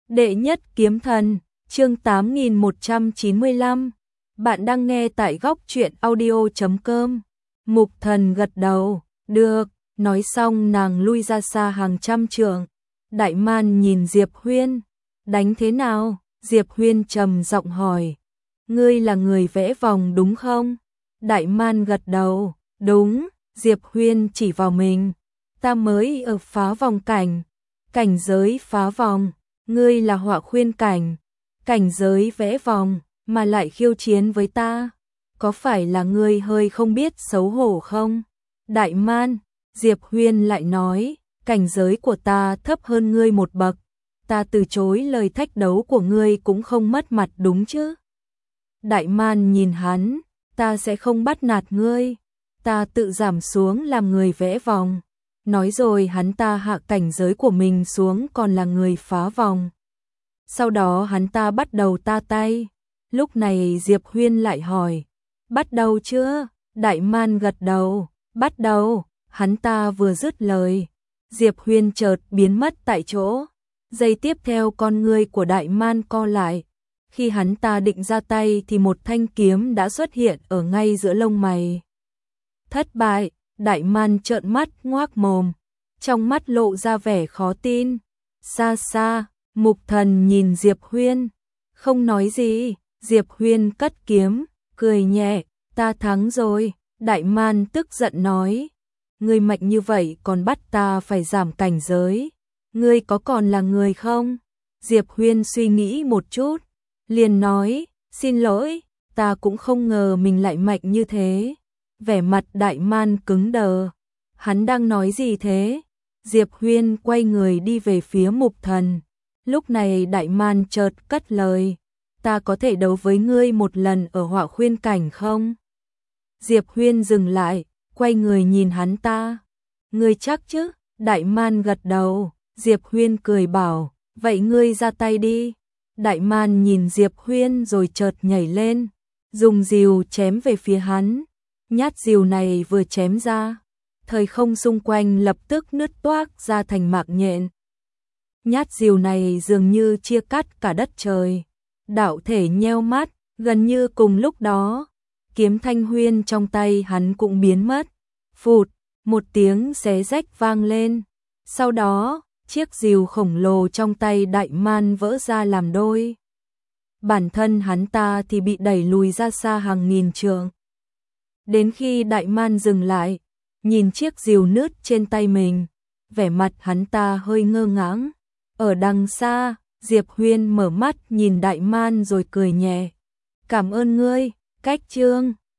Đệ nhất kiếm thần, chương 8195. Bạn đang nghe tại góc truyện audio.com. Mục Thần gật đầu, được, nói xong nàng lui ra xa hàng trăm trượng. Đại Man nhìn Diệp Huyên, đánh thế nào? Diệp Huyên trầm giọng hỏi. Ngươi là người vẽ vòng đúng không? Đại Man gật đầu, đúng. Diệp Huyên chỉ vào mình. Ta mới ở phá vòng cảnh giới phá vòng. Ngươi là họa khuyên cảnh giới vẽ vòng, mà lại khiêu chiến với ta. Có phải là ngươi hơi không biết xấu hổ không? Đại Man, Diệp Huyên lại nói, cảnh giới của ta thấp hơn ngươi một bậc. Ta từ chối lời thách đấu của ngươi cũng không mất mặt đúng chứ? Đại Man nhìn hắn, ta sẽ không bắt nạt ngươi. Ta tự giảm xuống làm người vẽ vòng. Nói rồi hắn ta hạ cảnh giới của mình xuống còn là người phá vòng. Sau đó hắn ta bắt đầu ta tay. Lúc này Diệp Huyên lại hỏi, bắt đầu chưa? Đại Man gật đầu, bắt đầu. Hắn ta vừa dứt lời, Diệp Huyên chợt biến mất tại chỗ. Giây tiếp theo con ngươi của Đại Man co lại. Khi hắn ta định ra tay thì một thanh kiếm đã xuất hiện ở ngay giữa lông mày. Thất bại. Đại Man trợn mắt ngoác mồm, trong mắt lộ ra vẻ khó tin. Xa xa, Mục Thần nhìn Diệp Huyên, không nói gì. Diệp Huyên cất kiếm, cười nhẹ, ta thắng rồi. Đại Man tức giận nói, ngươi mạnh như vậy còn bắt ta phải giảm cảnh giới, ngươi có còn là người không? Diệp Huyên suy nghĩ một chút, liền nói, xin lỗi, ta cũng không ngờ mình lại mạnh như thế. Vẻ mặt Đại Man cứng đờ. Hắn đang nói gì thế? Diệp Huyên quay người đi về phía Mục Thần. Lúc này Đại Man chợt cất lời. Ta có thể đấu với ngươi một lần ở họa khuyên cảnh không? Diệp Huyên dừng lại, quay người nhìn hắn ta. Ngươi chắc chứ? Đại Man gật đầu. Diệp Huyên cười bảo, vậy ngươi ra tay đi. Đại Man nhìn Diệp Huyên rồi chợt nhảy lên, dùng rìu chém về phía hắn. Nhát rìu này vừa chém ra, thời không xung quanh lập tức nứt toác ra thành mạc nhện. Nhát rìu này dường như chia cắt cả đất trời. Đạo thể nheo mắt, gần như cùng lúc đó, kiếm thanh huyên trong tay hắn cũng biến mất. Phụt, một tiếng xé rách vang lên. Sau đó, chiếc rìu khổng lồ trong tay Đại Man vỡ ra làm đôi. Bản thân hắn ta thì bị đẩy lùi ra xa hàng nghìn trượng. Đến khi Đại Man dừng lại, nhìn chiếc rìu nứt trên tay mình, vẻ mặt hắn ta hơi ngơ ngác. Ở đằng xa, Diệp Huyên mở mắt nhìn Đại Man rồi cười nhẹ. Cảm ơn ngươi, cách chương.